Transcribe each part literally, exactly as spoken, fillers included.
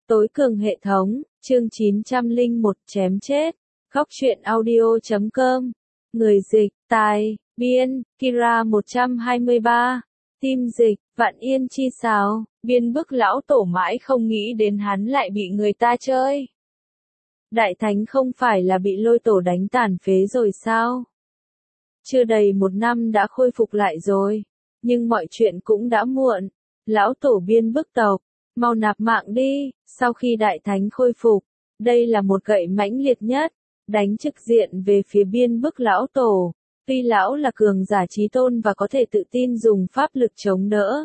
Tối cường hệ thống, chương chín trăm lẻ một chém chết. Góc truyện audio chấm com. Người dịch, tài, biên, Kira một trăm hai mươi ba. Tim dịch, Vạn Yên chi sáo. Biên bức lão tổ mãi không nghĩ đến hắn lại bị người ta chơi. Đại thánh không phải là bị lôi tổ đánh tàn phế rồi sao? Chưa đầy một năm đã khôi phục lại rồi. Nhưng mọi chuyện cũng đã muộn. Lão tổ biên bức tộc. Mau nạp mạng đi, sau khi đại thánh khôi phục, đây là một gậy mãnh liệt nhất, đánh trực diện về phía biên bức lão tổ. Tuy lão là cường giả chí tôn và có thể tự tin dùng pháp lực chống đỡ.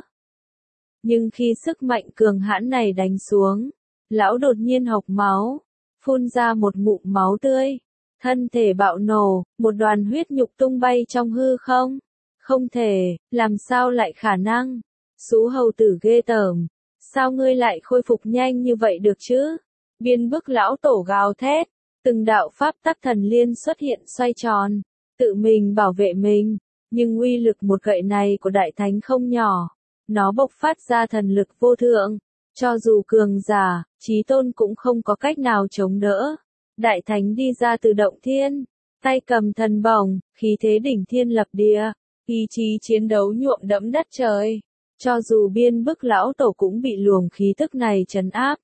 Nhưng khi sức mạnh cường hãn này đánh xuống, lão đột nhiên hộc máu, phun ra một ngụm máu tươi, thân thể bạo nổ, một đoàn huyết nhục tung bay trong hư không. Không thể, làm sao lại khả năng? Sú hầu tử ghê tởm. Sao ngươi lại khôi phục nhanh như vậy được chứ? Biên bức lão tổ gào thét, từng đạo pháp tắc thần liên xuất hiện xoay tròn, tự mình bảo vệ mình, nhưng uy lực một gậy này của đại thánh không nhỏ, nó bộc phát ra thần lực vô thượng, cho dù cường giả, chí tôn cũng không có cách nào chống đỡ. Đại thánh đi ra từ động thiên, tay cầm thần bổng, khí thế đỉnh thiên lập địa, ý chí chiến đấu nhuộm đẫm đất trời. Cho dù biên bức lão tổ cũng bị luồng khí tức này trấn áp.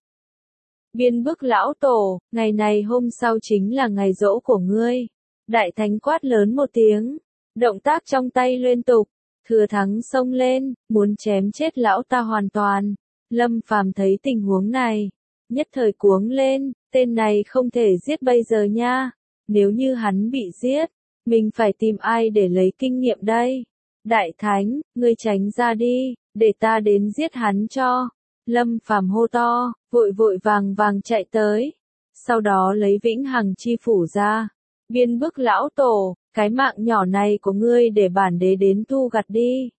Biên bức lão tổ, ngày này hôm sau chính là ngày giỗ của ngươi. Đại thánh quát lớn một tiếng, động tác trong tay liên tục, thừa thắng xông lên, muốn chém chết lão ta hoàn toàn. Lâm Phàm thấy tình huống này, nhất thời cuống lên, tên này không thể giết bây giờ nha. Nếu như hắn bị giết, mình phải tìm ai để lấy kinh nghiệm đây? Đại thánh, ngươi tránh ra đi, để ta đến giết hắn cho. Lâm Phàm hô to, vội vội vàng vàng chạy tới. Sau đó lấy vĩnh hằng chi phủ ra. Biên bức lão tổ, cái mạng nhỏ này của ngươi để bản đế đến thu gặt đi.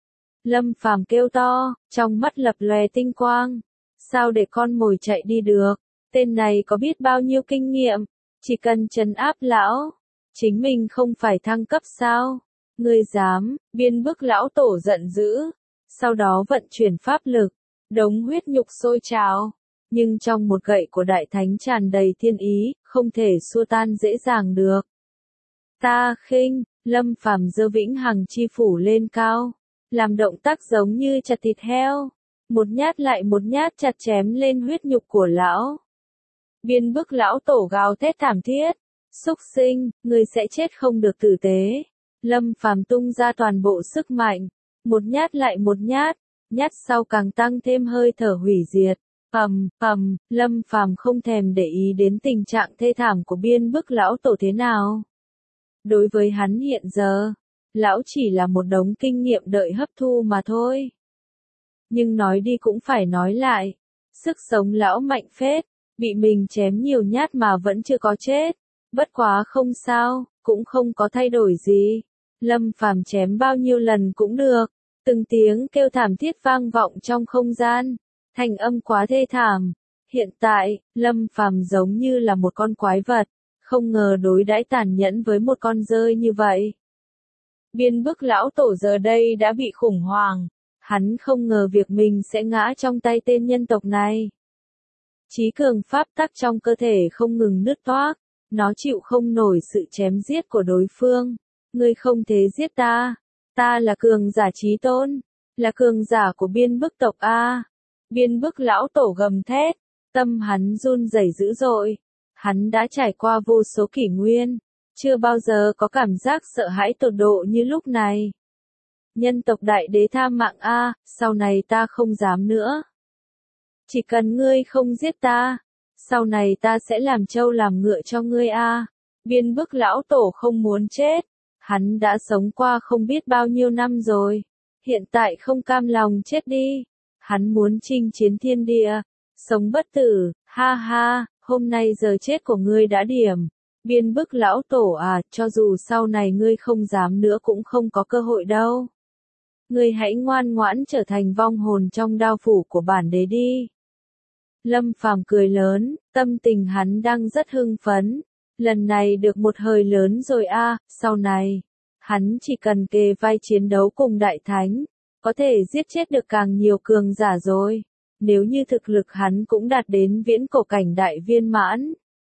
Lâm Phàm kêu to, trong mắt lập lòe tinh quang. Sao để con mồi chạy đi được? Tên này có biết bao nhiêu kinh nghiệm, chỉ cần trấn áp lão, chính mình không phải thăng cấp sao? Ngươi dám? Biên bức lão tổ giận dữ. Sau đó vận chuyển pháp lực, đống huyết nhục sôi trào. Nhưng trong một gậy của đại thánh tràn đầy thiên ý, không thể xua tan dễ dàng được. Ta khinh, Lâm Phàm giơ vĩnh hằng chi phủ lên cao, làm động tác giống như chặt thịt heo. Một nhát lại một nhát chặt chém lên huyết nhục của lão. Biên bức lão tổ gào thét thảm thiết. Xúc sinh, ngươi sẽ chết không được tử tế. Lâm Phàm tung ra toàn bộ sức mạnh, một nhát lại một nhát, nhát sau càng tăng thêm hơi thở hủy diệt. Ầm, ầm, Lâm Phàm không thèm để ý đến tình trạng thê thảm của biên bức lão tổ thế nào. Đối với hắn hiện giờ, lão chỉ là một đống kinh nghiệm đợi hấp thu mà thôi. Nhưng nói đi cũng phải nói lại, sức sống lão mạnh phết, bị mình chém nhiều nhát mà vẫn chưa có chết. Bất quá không sao, cũng không có thay đổi gì. Lâm Phàm chém bao nhiêu lần cũng được. Từng tiếng kêu thảm thiết vang vọng trong không gian. Thành âm quá thê thảm. Hiện tại, Lâm Phàm giống như là một con quái vật. Không ngờ đối đãi tàn nhẫn với một con dơi như vậy. Biên bức lão tổ giờ đây đã bị khủng hoảng. Hắn không ngờ việc mình sẽ ngã trong tay tên nhân tộc này. Chí cường pháp tắc trong cơ thể không ngừng nứt toác. Nó chịu không nổi sự chém giết của đối phương. Ngươi không thể giết ta. Ta là cường giả chí tôn. Là cường giả của biên bức tộc A. Biên bức lão tổ gầm thét. Tâm hắn run rẩy dữ dội. Hắn đã trải qua vô số kỷ nguyên. Chưa bao giờ có cảm giác sợ hãi tột độ như lúc này. Nhân tộc đại đế tham mạng A. Sau này ta không dám nữa. Chỉ cần ngươi không giết ta. Sau này ta sẽ làm trâu làm ngựa cho ngươi a. Biên bức lão tổ không muốn chết. Hắn đã sống qua không biết bao nhiêu năm rồi. Hiện tại không cam lòng chết đi. Hắn muốn chinh chiến thiên địa. Sống bất tử, ha ha, hôm nay giờ chết của ngươi đã điểm. Biên bức lão tổ à, cho dù sau này ngươi không dám nữa cũng không có cơ hội đâu. Ngươi hãy ngoan ngoãn trở thành vong hồn trong đao phủ của bản đế đi. Lâm Phàm cười lớn, tâm tình hắn đang rất hưng phấn. Lần này được một hơi lớn rồi a, sau này, hắn chỉ cần kề vai chiến đấu cùng đại thánh, có thể giết chết được càng nhiều cường giả rồi. nếu như thực lực hắn cũng đạt đến viễn cổ cảnh đại viên mãn.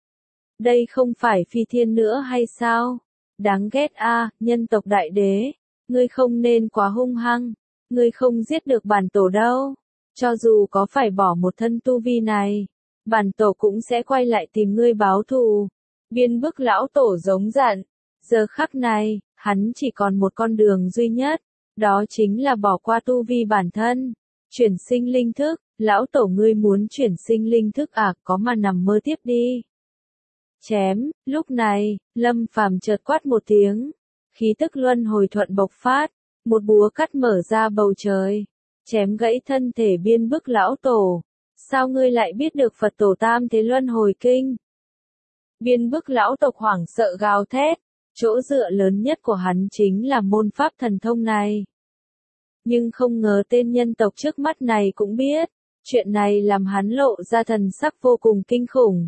Đây không phải phi thiên nữa hay sao? Đáng ghét a, nhân tộc đại đế, ngươi không nên quá hung hăng, ngươi không giết được bản tổ đâu. Cho dù có phải bỏ một thân tu vi này, bản tổ cũng sẽ quay lại tìm ngươi báo thù. Biên bức lão tổ giống giận, giờ khắc này, hắn chỉ còn một con đường duy nhất, đó chính là bỏ qua tu vi bản thân, chuyển sinh linh thức. Lão tổ ngươi muốn chuyển sinh linh thức à, có mà nằm mơ tiếp đi. Chém, lúc này, Lâm Phàm chợt quát một tiếng, khí tức luân hồi thuận bộc phát, một búa cắt mở ra bầu trời, chém gãy thân thể biên bức lão tổ. Sao ngươi lại biết được Phật tổ tam thế luân hồi kinh? Biên bức lão tộc hoảng sợ gào thét, chỗ dựa lớn nhất của hắn chính là môn pháp thần thông này. Nhưng không ngờ tên nhân tộc trước mắt này cũng biết, chuyện này làm hắn lộ ra thần sắc vô cùng kinh khủng.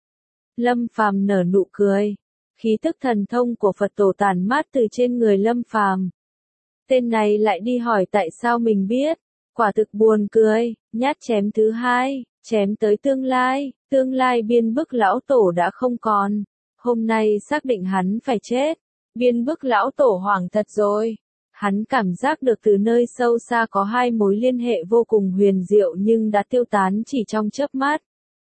Lâm Phàm nở nụ cười, khí tức thần thông của Phật tổ tản mát từ trên người Lâm Phàm. Tên này lại đi hỏi tại sao mình biết, quả thực buồn cười. Nhát chém thứ hai, chém tới tương lai, tương lai biên bức lão tổ đã không còn, hôm nay xác định hắn phải chết. Biên bức lão tổ hoảng thật rồi, hắn cảm giác được từ nơi sâu xa có hai mối liên hệ vô cùng huyền diệu nhưng đã tiêu tán chỉ trong chớp mắt.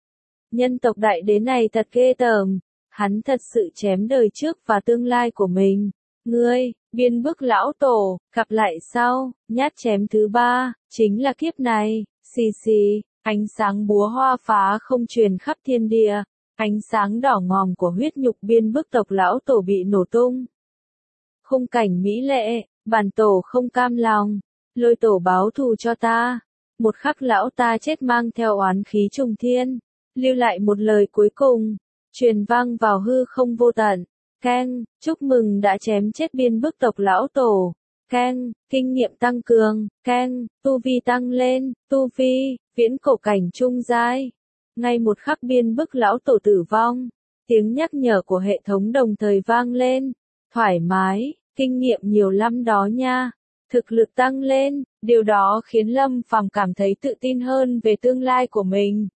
Nhân tộc đại đế này thật ghê tởm, hắn thật sự chém đời trước và tương lai của mình. Ngươi, biên bức lão tổ, gặp lại sau. Nhát chém thứ ba, chính là kiếp này. Xì xì, ánh sáng búa hoa phá không truyền khắp thiên địa, ánh sáng đỏ ngòm của huyết nhục biên bức tộc lão tổ bị nổ tung. Khung cảnh mỹ lệ, bản tổ không cam lòng, lôi tổ báo thù cho ta. Một khắc lão ta chết mang theo oán khí trùng thiên, lưu lại một lời cuối cùng, truyền vang vào hư không vô tận. Keng, chúc mừng đã chém chết biên bức tộc lão tổ. Keng, kinh nghiệm tăng cường. Keng, tu vi tăng lên. Tu vi, viễn cổ cảnh trung giai. Ngay một khắc biên bức lão tổ tử vong, tiếng nhắc nhở của hệ thống đồng thời vang lên. Thoải mái, kinh nghiệm nhiều lắm đó nha. Thực lực tăng lên, điều đó khiến Lâm Phàm cảm thấy tự tin hơn về tương lai của mình.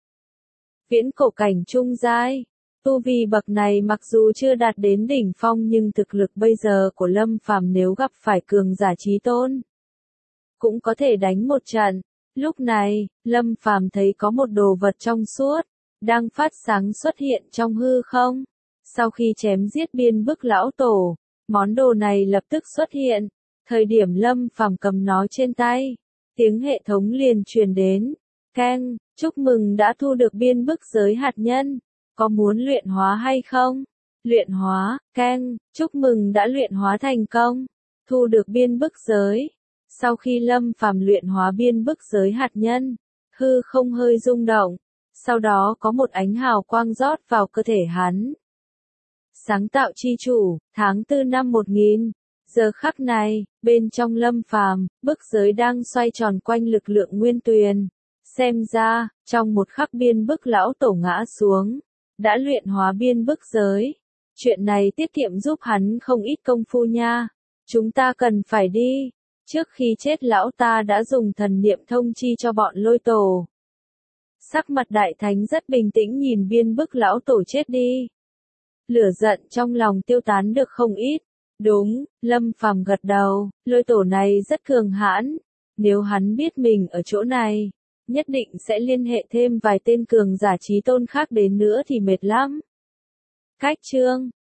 Viễn cổ cảnh trung giai. Tu vi bậc này mặc dù chưa đạt đến đỉnh phong nhưng thực lực bây giờ của Lâm Phàm nếu gặp phải cường giả chí tôn, cũng có thể đánh một trận. Lúc này, Lâm Phàm thấy có một đồ vật trong suốt, đang phát sáng xuất hiện trong hư không. Sau khi chém giết biên bức lão tổ, món đồ này lập tức xuất hiện. Thời điểm Lâm Phàm cầm nó trên tay, tiếng hệ thống liền truyền đến. Keng, chúc mừng đã thu được biên bức giới hạt nhân. Có muốn luyện hóa hay không? Luyện hóa, keng, chúc mừng đã luyện hóa thành công. Thu được biên bức giới. Sau khi Lâm Phàm luyện hóa biên bức giới hạt nhân, hư không hơi rung động. Sau đó có một ánh hào quang rót vào cơ thể hắn. Sáng tạo chi chủ, tháng tư năm một nghìn. Giờ khắc này, bên trong Lâm Phàm, bức giới đang xoay tròn quanh lực lượng nguyên tuyền. Xem ra, trong một khắc biên bức lão tổ ngã xuống, đã luyện hóa biên bức giới. Chuyện này tiết kiệm giúp hắn không ít công phu nha. Chúng ta cần phải đi. Trước khi chết lão ta đã dùng thần niệm thông chi cho bọn lôi tổ. Sắc mặt đại thánh rất bình tĩnh nhìn biên bức lão tổ chết đi. Lửa giận trong lòng tiêu tán được không ít. Đúng, Lâm Phàm gật đầu, lôi tổ này rất cường hãn. Nếu hắn biết mình ở chỗ này, nhất định sẽ liên hệ thêm vài tên cường giả chí tôn khác đến nữa thì mệt lắm. Cách chương